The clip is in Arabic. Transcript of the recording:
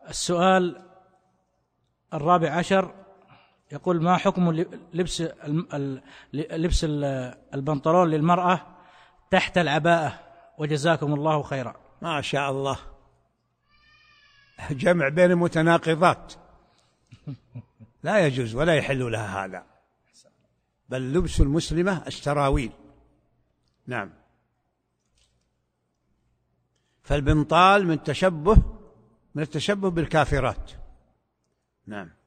السؤال الرابع عشر يقول: ما حكم لبس البنطلون للمرأة تحت العباءة؟ وجزاكم الله خيرا. ما شاء الله، جمع بين المتناقضات. لا يجوز ولا يحل لها هذا، بل لبس المسلمة السراويل. نعم. فالبنطال من التشبه بالكافرات. نعم.